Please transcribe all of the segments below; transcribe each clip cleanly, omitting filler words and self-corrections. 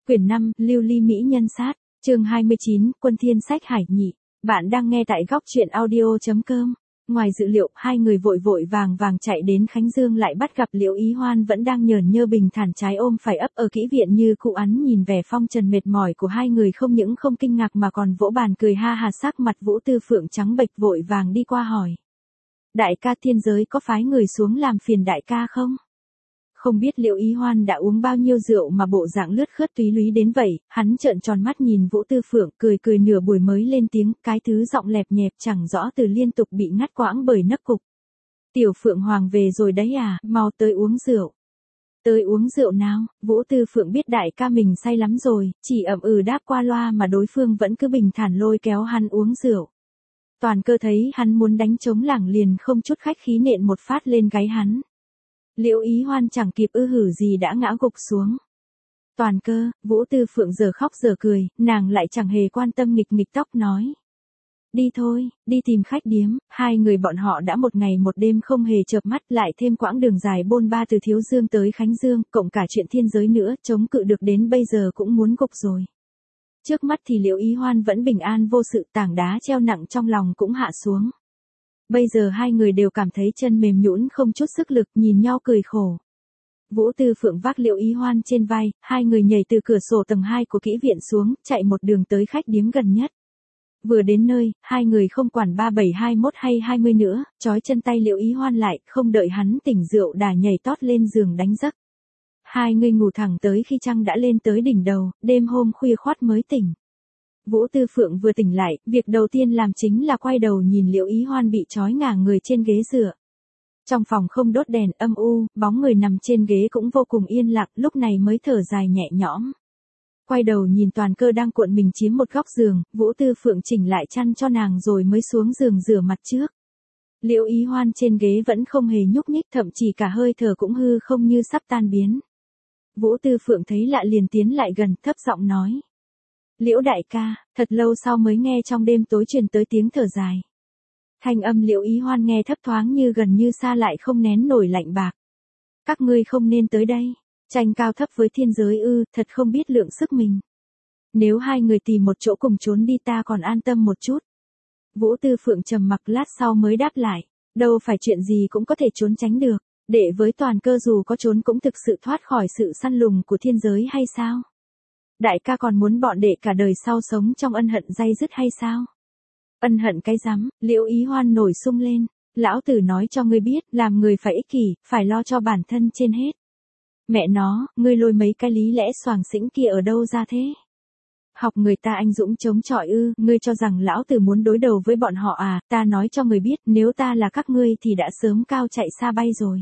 Quyển 5, Lưu ly mỹ nhân sát, chương 29, Quân Thiên Sách Hải Nhị. Bạn đang nghe tại góc truyện audio.com. Ngoài dự liệu, hai người vội vội vàng vàng chạy đến Khánh Dương lại bắt gặp Liễu Ý Hoan vẫn đang nhởn nhơ bình thản trái ôm phải ấp ở kỹ viện như cũ. Hắn nhìn vẻ phong trần mệt mỏi của hai người không những không kinh ngạc mà còn vỗ bàn cười ha hà. Sắc mặt Vũ Tư Phượng trắng bệch vội vàng đi qua hỏi. Đại ca, thiên giới có phái người xuống làm phiền đại ca không? Không biết Liễu Ý Hoan đã uống bao nhiêu rượu mà bộ dạng lướt khướt túy lúy đến vậy, hắn trợn tròn mắt nhìn Vũ Tư Phượng cười cười nửa buổi mới lên tiếng, cái thứ giọng lẹp nhẹp chẳng rõ từ liên tục bị ngắt quãng bởi nấc cục. Tiểu Phượng Hoàng về rồi đấy à, mau tới uống rượu. Tới uống rượu nào? Vũ Tư Phượng biết đại ca mình say lắm rồi, chỉ ậm ừ đáp qua loa mà đối phương vẫn cứ bình thản lôi kéo hắn uống rượu. Toàn Cơ thấy hắn muốn đánh trống lảng liền không chút khách khí nện một phát lên gáy hắn. Liễu Ý Hoan chẳng kịp hử gì đã ngã gục xuống. Toàn Cơ, Vũ Tư Phượng giờ khóc giờ cười, nàng lại chẳng hề quan tâm nghịch nghịch tóc nói. Đi thôi, đi tìm khách điếm. Hai người bọn họ đã một ngày một đêm không hề chợp mắt, lại thêm quãng đường dài bôn ba từ Thiếu Dương tới Khánh Dương, cộng cả chuyện thiên giới nữa, chống cự được đến bây giờ cũng muốn gục rồi. Trước mắt thì Liễu Ý Hoan vẫn bình an vô sự, tảng đá treo nặng trong lòng cũng hạ xuống. Bây giờ hai người đều cảm thấy chân mềm nhũn không chút sức lực, nhìn nhau cười khổ. Vũ Tư Phượng vác Liễu Ý Hoan trên vai, hai người nhảy từ cửa sổ tầng 2 của kỹ viện xuống, chạy một đường tới khách điếm gần nhất. Vừa đến nơi, hai người không quản 37, 21 hay 20 nữa, trói chân tay Liễu Ý Hoan lại, không đợi hắn tỉnh rượu đã nhảy tót lên giường đánh giấc. Hai người ngủ thẳng tới khi trăng đã lên tới đỉnh đầu, đêm hôm khuya khoắt mới tỉnh. Vũ Tư Phượng vừa tỉnh lại, việc đầu tiên làm chính là quay đầu nhìn Liễu Ý Hoan bị trói ngả người trên ghế dựa. Trong phòng không đốt đèn, âm u, bóng người nằm trên ghế cũng vô cùng yên lặng, lúc này mới thở dài nhẹ nhõm. Quay đầu nhìn Toàn Cơ đang cuộn mình chiếm một góc giường, Vũ Tư Phượng chỉnh lại chăn cho nàng rồi mới xuống giường rửa mặt trước. Liễu Ý Hoan trên ghế vẫn không hề nhúc nhích, thậm chí cả hơi thở cũng hư không như sắp tan biến. Vũ Tư Phượng thấy lạ liền tiến lại gần, thấp giọng nói. Liễu đại ca, thật lâu sau mới nghe trong đêm tối truyền tới tiếng thở dài. Thanh âm Liễu Ý Hoan nghe thấp thoáng như gần như xa lại không nén nổi lạnh bạc. Các ngươi không nên tới đây, tranh cao thấp với thiên giới ư, thật không biết lượng sức mình. Nếu hai người tìm một chỗ cùng trốn đi ta còn an tâm một chút. Vũ Tư Phượng trầm mặc lát sau mới đáp lại, đâu phải chuyện gì cũng có thể trốn tránh được, để với Toàn Cơ dù có trốn cũng thực sự thoát khỏi sự săn lùng của thiên giới hay sao? Đại ca còn muốn bọn đệ cả đời sau sống trong ân hận day dứt hay sao? Ân hận cái rắm, Liễu Ý Hoan nổi sung lên. Lão tử nói cho ngươi biết, làm người phải ích kỷ, phải lo cho bản thân trên hết. Mẹ nó, ngươi lôi mấy cái lý lẽ xoàng xĩnh kia ở đâu ra thế? Học người ta anh dũng chống chọi ư, ngươi cho rằng lão tử muốn đối đầu với bọn họ à, ta nói cho ngươi biết, nếu ta là các ngươi thì đã sớm cao chạy xa bay rồi.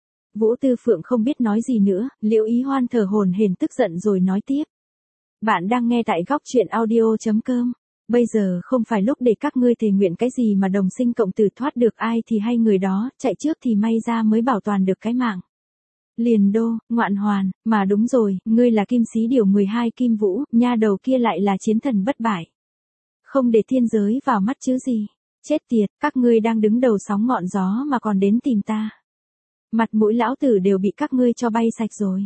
Vũ Tư Phượng không biết nói gì nữa, Liễu Ý Hoan thở hổn hển tức giận rồi nói tiếp. Bạn đang nghe tại góc truyện audio.com. Bây giờ không phải lúc để các ngươi thề nguyện cái gì mà đồng sinh cộng tử, thoát được ai thì hay người đó, chạy trước thì may ra mới bảo toàn được cái mạng. Liền đô, ngoạn hoàn, mà đúng rồi, ngươi là kim sĩ điều 12 kim vũ, nha đầu kia lại là chiến thần bất bại. Không để thiên giới vào mắt chứ gì. Chết tiệt, các ngươi đang đứng đầu sóng ngọn gió mà còn đến tìm ta. Mặt mũi lão tử đều bị các ngươi cho bay sạch rồi.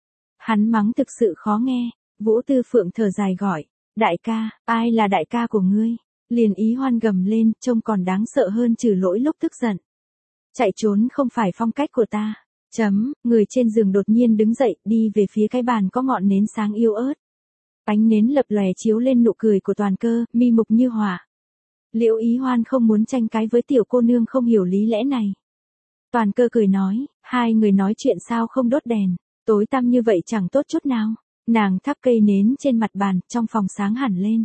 Hắn mắng thực sự khó nghe. Vũ Tư Phượng thở dài gọi, đại ca, ai là đại ca của ngươi? Liền Ý Hoan gầm lên, trông còn đáng sợ hơn trừ lỗi lúc tức giận. Chạy trốn không phải phong cách của ta. Người trên giường đột nhiên đứng dậy, đi về phía cái bàn có ngọn nến sáng yếu ớt. Ánh nến lập lòe chiếu lên nụ cười của Toàn Cơ, mi mục như hỏa. Liễu Ý Hoan không muốn tranh cãi với tiểu cô nương không hiểu lý lẽ này. Toàn Cơ cười nói, hai người nói chuyện sao không đốt đèn, tối tăm như vậy chẳng tốt chút nào. Nàng thắp cây nến trên mặt bàn, trong phòng sáng hẳn lên.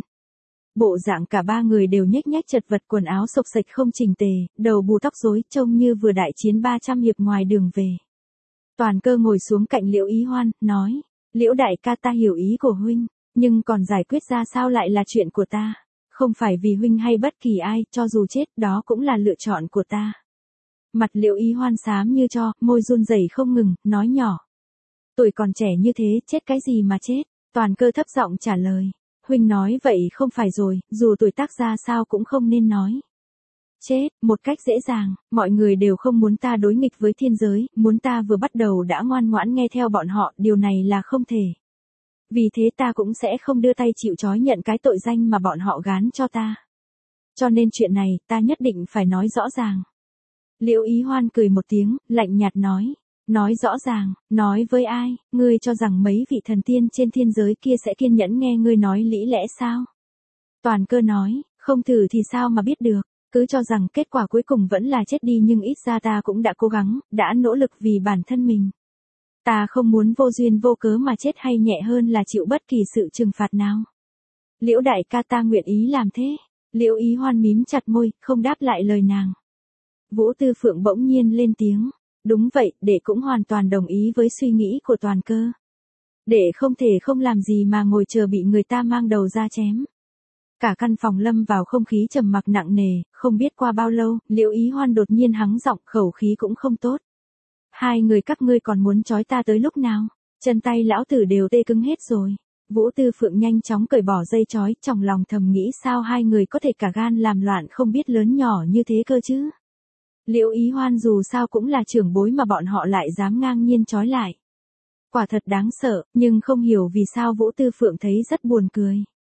Bộ dạng cả ba người đều nhếch nhác chật vật, quần áo xộc xệch không chỉnh tề, đầu bù tóc rối, trông như vừa đại chiến 300 hiệp ngoài đường về. Toàn Cơ ngồi xuống cạnh Liễu Ý Hoan, nói, Liễu đại ca, ta hiểu ý của huynh, nhưng còn giải quyết ra sao lại là chuyện của ta. Không phải vì huynh hay bất kỳ ai, cho dù chết, đó cũng là lựa chọn của ta. Mặt Liễu Ý Hoan xám như tro, môi run rẩy không ngừng, nói nhỏ. Tuổi còn trẻ như thế, chết cái gì mà chết? Toàn Cơ thấp giọng trả lời. Huynh nói vậy không phải rồi, dù tuổi tác ra sao cũng không nên nói. Chết, một cách dễ dàng, mọi người đều không muốn ta đối nghịch với thiên giới, muốn ta vừa bắt đầu đã ngoan ngoãn nghe theo bọn họ, điều này là không thể. Vì thế ta cũng sẽ không đưa tay chịu trói nhận cái tội danh mà bọn họ gán cho ta. Cho nên chuyện này, ta nhất định phải nói rõ ràng. Liễu Ý Hoan cười một tiếng, lạnh nhạt nói. Nói rõ ràng, nói với ai, ngươi cho rằng mấy vị thần tiên trên thiên giới kia sẽ kiên nhẫn nghe ngươi nói lý lẽ sao? Toàn Cơ nói, không thử thì sao mà biết được, cứ cho rằng kết quả cuối cùng vẫn là chết đi nhưng ít ra ta cũng đã cố gắng, đã nỗ lực vì bản thân mình. Ta không muốn vô duyên vô cớ mà chết hay nhẹ hơn là chịu bất kỳ sự trừng phạt nào. Liễu đại ca ta nguyện ý làm thế. Liễu Ý Hoan mím chặt môi, không đáp lại lời nàng. Vũ Tư Phượng bỗng nhiên lên tiếng. Đúng vậy, đệ cũng hoàn toàn đồng ý với suy nghĩ của Toàn Cơ. Đệ không thể không làm gì mà ngồi chờ bị người ta mang đầu ra chém. Cả căn phòng lâm vào không khí trầm mặc nặng nề, không biết qua bao lâu, Liễu Ý Hoan đột nhiên hắng giọng, khẩu khí cũng không tốt. Hai người các ngươi còn muốn trói ta tới lúc nào? Chân tay lão tử đều tê cứng hết rồi. Vũ Tư Phượng nhanh chóng cởi bỏ dây trói, trong lòng thầm nghĩ sao hai người có thể cả gan làm loạn không biết lớn nhỏ như thế cơ chứ. Liễu Ý Hoan dù sao cũng là trưởng bối mà bọn họ lại dám ngang nhiên trói lại. Quả thật đáng sợ, nhưng không hiểu vì sao Vũ Tư Phượng thấy rất buồn cười.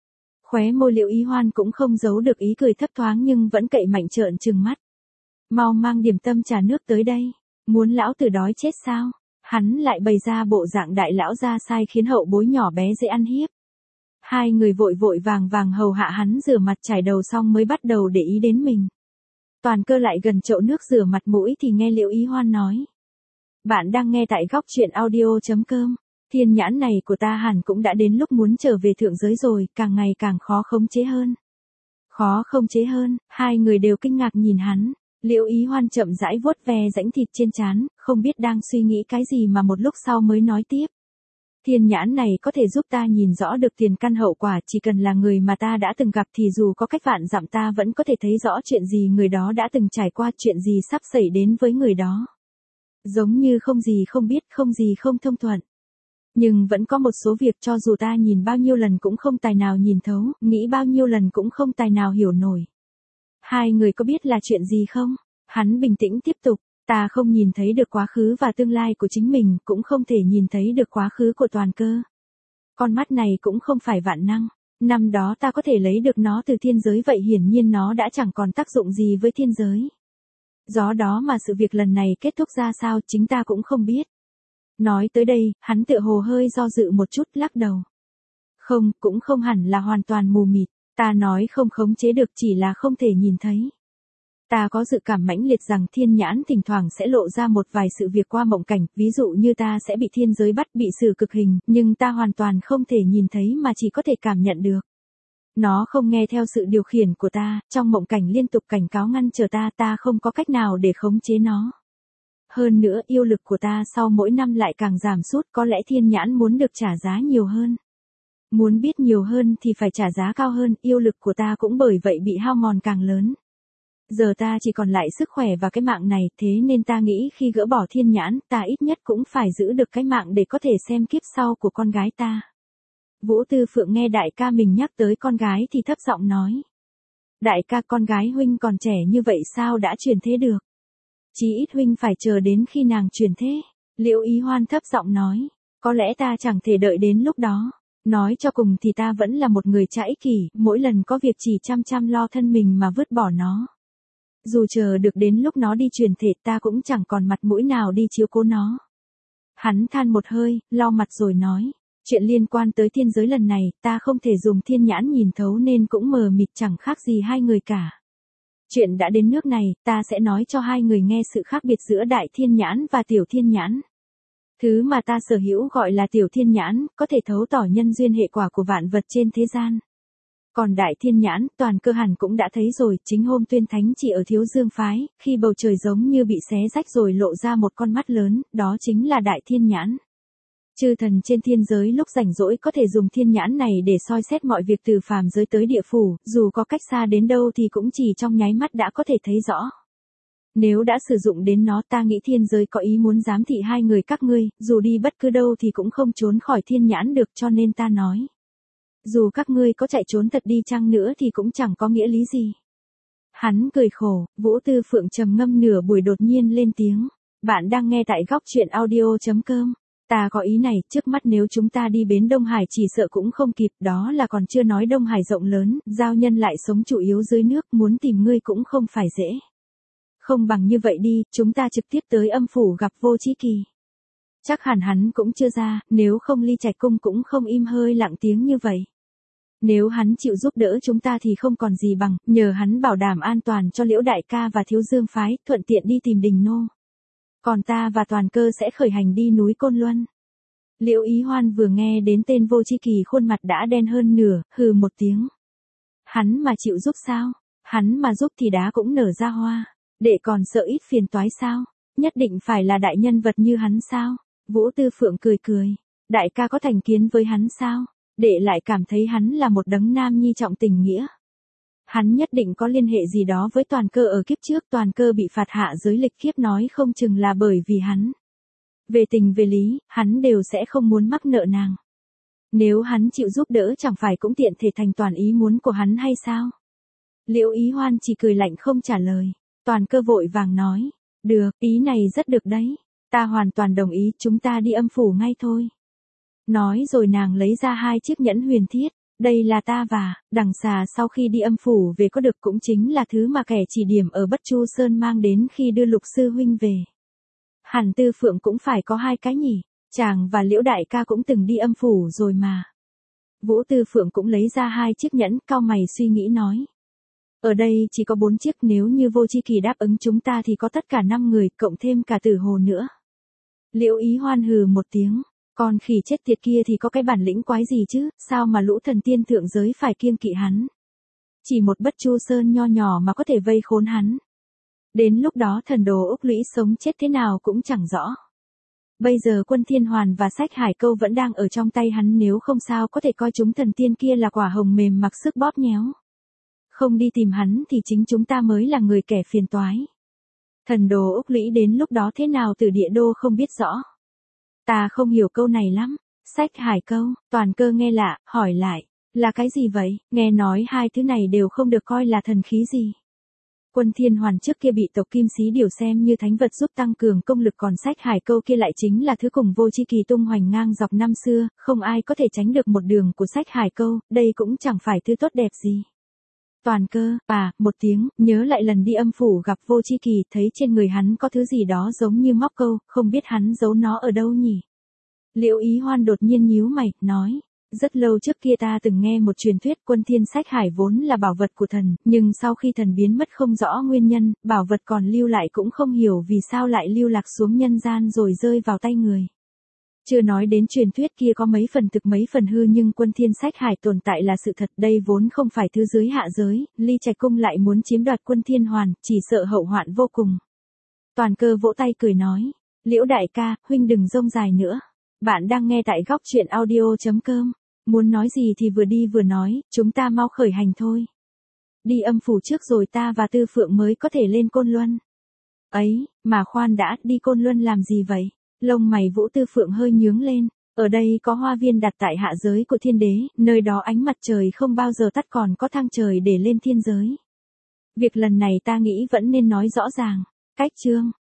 Khóe môi Liễu Ý Hoan cũng không giấu được ý cười thấp thoáng nhưng vẫn cậy mạnh trợn trừng mắt. Mau mang điểm tâm trà nước tới đây. Muốn lão tử đói chết sao? Hắn lại bày ra bộ dạng đại lão ra sai khiến hậu bối nhỏ bé dễ ăn hiếp. Hai người vội vội vàng vàng hầu hạ hắn rửa mặt chải đầu xong mới bắt đầu để ý đến mình. Toàn Cơ lại gần chậu nước rửa mặt mũi thì nghe Liễu Ý Hoan nói. Bạn đang nghe tại góc truyện audio.com. Thiên nhãn này của ta hẳn cũng đã đến lúc muốn trở về thượng giới rồi, càng ngày càng khó khống chế hơn. Khó khống chế hơn, hai người đều kinh ngạc nhìn hắn. Liễu Ý Hoan chậm rãi vuốt ve rãnh thịt trên trán, không biết đang suy nghĩ cái gì mà một lúc sau mới nói tiếp. Thiên nhãn này có thể giúp ta nhìn rõ được tiền căn hậu quả, chỉ cần là người mà ta đã từng gặp thì dù có cách vạn dặm ta vẫn có thể thấy rõ chuyện gì người đó đã từng trải qua, chuyện gì sắp xảy đến với người đó. Giống như không gì không biết, không gì không thông thuận. Nhưng vẫn có một số việc cho dù ta nhìn bao nhiêu lần cũng không tài nào nhìn thấu, nghĩ bao nhiêu lần cũng không tài nào hiểu nổi. Hai người có biết là chuyện gì không? Hắn bình tĩnh tiếp tục, ta không nhìn thấy được quá khứ và tương lai của chính mình, cũng không thể nhìn thấy được quá khứ của Toàn Cơ. Con mắt này cũng không phải vạn năng, năm đó ta có thể lấy được nó từ thiên giới vậy hiển nhiên nó đã chẳng còn tác dụng gì với thiên giới. Do đó mà sự việc lần này kết thúc ra sao chính ta cũng không biết. Nói tới đây, hắn tựa hồ hơi do dự một chút lắc đầu. Không, cũng không hẳn là hoàn toàn mù mịt. Ta nói không khống chế được chỉ là không thể nhìn thấy. Ta có dự cảm mãnh liệt rằng thiên nhãn thỉnh thoảng sẽ lộ ra một vài sự việc qua mộng cảnh, ví dụ như ta sẽ bị thiên giới bắt bị xử cực hình, nhưng ta hoàn toàn không thể nhìn thấy mà chỉ có thể cảm nhận được. Nó không nghe theo sự điều khiển của ta, trong mộng cảnh liên tục cảnh cáo ngăn trở ta, ta không có cách nào để khống chế nó. Hơn nữa yêu lực của ta sau mỗi năm lại càng giảm sút, có lẽ thiên nhãn muốn được trả giá nhiều hơn. Muốn biết nhiều hơn thì phải trả giá cao hơn, yêu lực của ta cũng bởi vậy bị hao mòn càng lớn. Giờ ta chỉ còn lại sức khỏe và cái mạng này, thế nên ta nghĩ khi gỡ bỏ thiên nhãn, ta ít nhất cũng phải giữ được cái mạng để có thể xem kiếp sau của con gái ta. Vũ Tư Phượng nghe đại ca mình nhắc tới con gái thì thấp giọng nói. Đại ca, con gái huynh còn trẻ như vậy sao đã chuyển thế được? Chí ít huynh phải chờ đến khi nàng chuyển thế. Liễu Ý Hoan thấp giọng nói. Có lẽ ta chẳng thể đợi đến lúc đó. Nói cho cùng thì ta vẫn là một người ích kỷ, mỗi lần có việc chỉ chăm lo thân mình mà vứt bỏ nó. Dù chờ được đến lúc nó đi chuyển thể ta cũng chẳng còn mặt mũi nào đi chiếu cố nó. Hắn than một hơi, lau mặt rồi nói. Chuyện liên quan tới thiên giới lần này, ta không thể dùng thiên nhãn nhìn thấu nên cũng mờ mịt chẳng khác gì hai người cả. Chuyện đã đến nước này, ta sẽ nói cho hai người nghe sự khác biệt giữa đại thiên nhãn và tiểu thiên nhãn. Thứ mà ta sở hữu gọi là tiểu thiên nhãn, có thể thấu tỏ nhân duyên hệ quả của vạn vật trên thế gian. Còn đại thiên nhãn, Toàn Cơ hẳn cũng đã thấy rồi, chính hôm tuyên thánh chỉ ở Thiếu Dương phái, khi bầu trời giống như bị xé rách rồi lộ ra một con mắt lớn, đó chính là đại thiên nhãn. Chư thần trên thiên giới lúc rảnh rỗi có thể dùng thiên nhãn này để soi xét mọi việc từ phàm giới tới địa phủ, dù có cách xa đến đâu thì cũng chỉ trong nháy mắt đã có thể thấy rõ. Nếu đã sử dụng đến nó ta nghĩ thiên giới có ý muốn giám thị hai người các ngươi, dù đi bất cứ đâu thì cũng không trốn khỏi thiên nhãn được cho nên ta nói. Dù các ngươi có chạy trốn thật đi chăng nữa thì cũng chẳng có nghĩa lý gì. Hắn cười khổ, Vũ Tư Phượng trầm ngâm nửa buổi đột nhiên lên tiếng. Bạn đang nghe tại góc truyện audio.com. Ta có ý này, trước mắt nếu chúng ta đi bến Đông Hải chỉ sợ cũng không kịp, đó là còn chưa nói Đông Hải rộng lớn, giao nhân lại sống chủ yếu dưới nước, muốn tìm ngươi cũng không phải dễ. Không bằng như vậy đi, chúng ta trực tiếp tới âm phủ gặp Vô Chí Kỳ. Chắc hẳn hắn cũng chưa ra, nếu không Ly Trạch Cung cũng không im hơi lặng tiếng như vậy. Nếu hắn chịu giúp đỡ chúng ta thì không còn gì bằng, nhờ hắn bảo đảm an toàn cho Liễu đại ca và Thiếu Dương phái, thuận tiện đi tìm Đình Nô. Còn ta và Toàn Cơ sẽ khởi hành đi núi Côn Luân. Liễu Ý Hoan vừa nghe đến tên Vô Chí Kỳ khuôn mặt đã đen hơn nửa, hừ một tiếng. Hắn mà chịu giúp sao? Hắn mà giúp thì đá cũng nở ra hoa. Đệ còn sợ ít phiền toái sao? Nhất định phải là đại nhân vật như hắn sao? Vũ Tư Phượng cười cười. Đại ca có thành kiến với hắn sao? Đệ lại cảm thấy hắn là một đấng nam nhi trọng tình nghĩa. Hắn nhất định có liên hệ gì đó với Toàn Cơ ở kiếp trước, Toàn Cơ bị phạt hạ giới lịch kiếp nói không chừng là bởi vì hắn. Về tình về lý, hắn đều sẽ không muốn mắc nợ nàng. Nếu hắn chịu giúp đỡ chẳng phải cũng tiện thể thành toàn ý muốn của hắn hay sao? Liễu Ý Hoan chỉ cười lạnh không trả lời. Toàn Cơ vội vàng nói. Được, ý này rất được đấy. Ta hoàn toàn đồng ý, chúng ta đi âm phủ ngay thôi. Nói rồi nàng lấy ra 2 chiếc nhẫn huyền thiết. Đây là ta và, Đằng Xà sau khi đi âm phủ về có được cũng chính là thứ mà kẻ chỉ điểm ở Bất Chu Sơn mang đến khi đưa Lục sư huynh về. Hẳn Tư Phượng cũng phải có 2 cái nhỉ, chàng và Liễu đại ca cũng từng đi âm phủ rồi mà. Vũ Tư Phượng cũng lấy ra 2 chiếc nhẫn, cau mày suy nghĩ nói. Ở đây chỉ có 4 chiếc, nếu như Vô Chí Kỳ đáp ứng chúng ta thì có tất cả 5 người, cộng thêm cả Tử Hồ nữa. Liễu Ý Hoan hừ một tiếng. Con khỉ chết tiệt kia thì có cái bản lĩnh quái gì chứ, sao mà lũ thần tiên thượng giới phải kiêng kỵ hắn. Chỉ một Bất Chu Sơn nho nhỏ mà có thể vây khốn hắn. Đến lúc đó thần đồ Úc Lũy sống chết thế nào cũng chẳng rõ. Bây giờ Quân Thiên Hoàn và Sách Hải Câu vẫn đang ở trong tay hắn, nếu không sao có thể coi chúng thần tiên kia là quả hồng mềm mặc sức bóp nhéo. Không đi tìm hắn thì chính chúng ta mới là người kẻ phiền toái. Thần đồ Úc Lũy đến lúc đó thế nào Từ Địa Đô không biết rõ. Ta không hiểu câu này lắm. Sách Hải Câu, Toàn Cơ nghe lạ, hỏi lại. Là cái gì vậy? Nghe nói 2 thứ này đều không được coi là thần khí gì. Quân Thiên Hoàn trước kia bị tộc Kim Xí Điểu xem như thánh vật giúp tăng cường công lực, còn Sách Hải Câu kia lại chính là thứ cùng Vô Chí Kỳ tung hoành ngang dọc năm xưa, không ai có thể tránh được một đường của Sách Hải Câu, đây cũng chẳng phải thứ tốt đẹp gì. Toàn Cơ, một tiếng, nhớ lại lần đi âm phủ gặp Vô Chí Kỳ, thấy trên người hắn có thứ gì đó giống như móc câu, không biết hắn giấu nó ở đâu nhỉ. Liễu Ý Hoan đột nhiên nhíu mày, nói. Rất lâu trước kia ta từng nghe một truyền thuyết Quân Thiên Sách Hải vốn là bảo vật của thần, nhưng sau khi thần biến mất không rõ nguyên nhân, bảo vật còn lưu lại cũng không hiểu vì sao lại lưu lạc xuống nhân gian rồi rơi vào tay người. Chưa nói đến truyền thuyết kia có mấy phần thực mấy phần hư, nhưng Quân Thiên Sách Hải tồn tại là sự thật, đây vốn không phải thứ dưới hạ giới, Ly Trạch Cung lại muốn chiếm đoạt Quân Thiên Hoàn, chỉ sợ hậu hoạn vô cùng. Toàn Cơ vỗ tay cười nói, Liễu đại ca, huynh đừng rông dài nữa. Bạn đang nghe tại góc truyện audio.com. Muốn nói gì thì vừa đi vừa nói, chúng ta mau khởi hành thôi. Đi âm phủ trước rồi ta và Tư Phượng mới có thể lên Côn Luân. Ấy, mà khoan đã, đi Côn Luân làm gì vậy? Lông mày Vũ Tư Phượng hơi nhướng lên. Ở đây có hoa viên đặt tại hạ giới của thiên đế, nơi đó ánh mặt trời không bao giờ tắt, còn có thang trời để lên thiên giới. Việc lần này ta nghĩ vẫn nên nói rõ ràng. Cách chương.